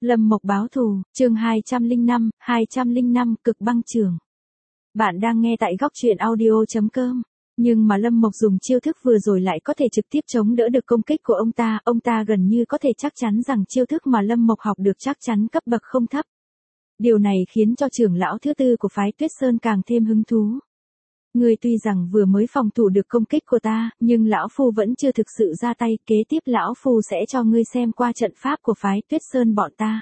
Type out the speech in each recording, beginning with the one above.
Lâm Mộc báo thù, chương 205, cực băng chưởng. Bạn đang nghe tại góc truyện audio.com. Nhưng mà Lâm Mộc dùng chiêu thức vừa rồi lại có thể trực tiếp chống đỡ được công kích của ông ta gần như có thể chắc chắn rằng chiêu thức mà Lâm Mộc học được chắc chắn cấp bậc không thấp. Điều này khiến cho trưởng lão thứ tư của phái Tuyết Sơn càng thêm hứng thú. Ngươi tuy rằng vừa mới phòng thủ được công kích của ta, nhưng lão phu vẫn chưa thực sự ra tay, kế tiếp lão phu sẽ cho ngươi xem qua trận pháp của phái Tuyết Sơn bọn ta.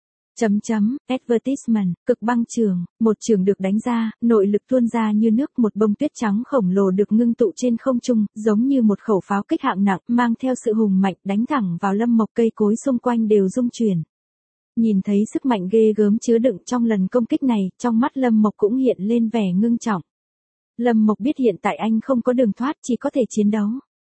Advertisement, cực băng chưởng, một chưởng được đánh ra, nội lực tuôn ra như nước, một bông tuyết trắng khổng lồ được ngưng tụ trên không trung, giống như một khẩu pháo kích hạng nặng, mang theo sự hùng mạnh, đánh thẳng vào Lâm Mộc, cây cối xung quanh đều rung chuyển. Nhìn thấy sức mạnh ghê gớm chứa đựng trong lần công kích này, trong mắt Lâm Mộc cũng hiện lên vẻ ngưng trọng. Lâm Mộc biết hiện tại anh không có đường thoát, chỉ có thể chiến đấu.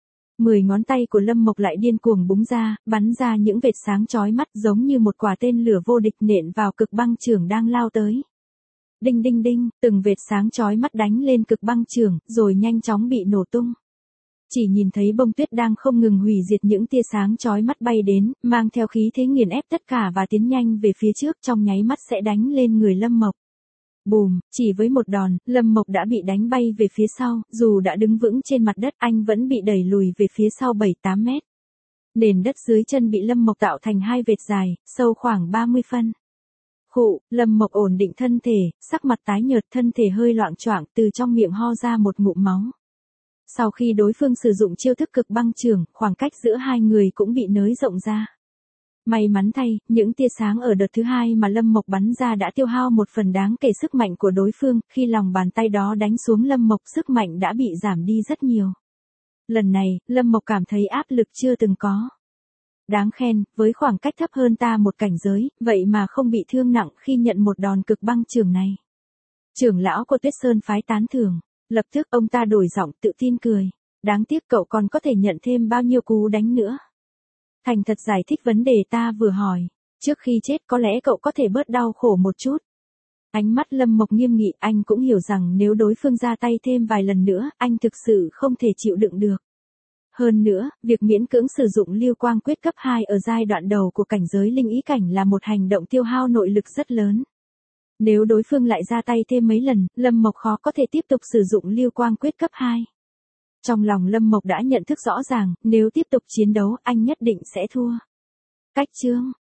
10 ngón tay của Lâm Mộc lại điên cuồng búng ra, bắn ra những vệt sáng chói mắt giống như một quả tên lửa vô địch nện vào cực băng chưởng đang lao tới. Đinh đinh đinh, từng vệt sáng chói mắt đánh lên cực băng chưởng, rồi nhanh chóng bị nổ tung. Chỉ nhìn thấy bông tuyết đang không ngừng hủy diệt những tia sáng chói mắt bay đến, mang theo khí thế nghiền ép tất cả và tiến nhanh về phía trước, trong nháy mắt sẽ đánh lên người Lâm Mộc. Bùm, chỉ với một đòn, Lâm Mộc đã bị đánh bay về phía sau, dù đã đứng vững trên mặt đất anh vẫn bị đẩy lùi về phía sau 7-8 mét. Nền đất dưới chân bị Lâm Mộc tạo thành hai vệt dài, sâu khoảng 30 phân. Khụ, Lâm Mộc ổn định thân thể, sắc mặt tái nhợt, thân thể hơi loạng choạng, từ trong miệng ho ra một ngụm máu. Sau khi đối phương sử dụng chiêu thức cực băng chưởng, khoảng cách giữa hai người cũng bị nới rộng ra. May mắn thay, những tia sáng ở đợt thứ hai mà Lâm Mộc bắn ra đã tiêu hao một phần đáng kể sức mạnh của đối phương, khi lòng bàn tay đó đánh xuống Lâm Mộc, sức mạnh đã bị giảm đi rất nhiều. Lần này, Lâm Mộc cảm thấy áp lực chưa từng có. Đáng khen, với khoảng cách thấp hơn ta một cảnh giới, vậy mà không bị thương nặng khi nhận một đòn cực băng chưởng này. Trưởng lão của Tuyết Sơn phái tán thưởng, lập tức ông ta đổi giọng tự tin cười. Đáng tiếc cậu còn có thể nhận thêm bao nhiêu cú đánh nữa. Thành thật giải thích vấn đề ta vừa hỏi, trước khi chết có lẽ cậu có thể bớt đau khổ một chút. Ánh mắt Lâm Mộc nghiêm nghị, anh cũng hiểu rằng nếu đối phương ra tay thêm vài lần nữa, anh thực sự không thể chịu đựng được. Hơn nữa, việc miễn cưỡng sử dụng Lưu Quang Quyết cấp 2 ở giai đoạn đầu của cảnh giới linh ý cảnh là một hành động tiêu hao nội lực rất lớn. Nếu đối phương lại ra tay thêm mấy lần, Lâm Mộc khó có thể tiếp tục sử dụng Lưu Quang Quyết cấp 2. Trong lòng Lâm Mộc đã nhận thức rõ ràng, nếu tiếp tục chiến đấu, anh nhất định sẽ thua. Cách chương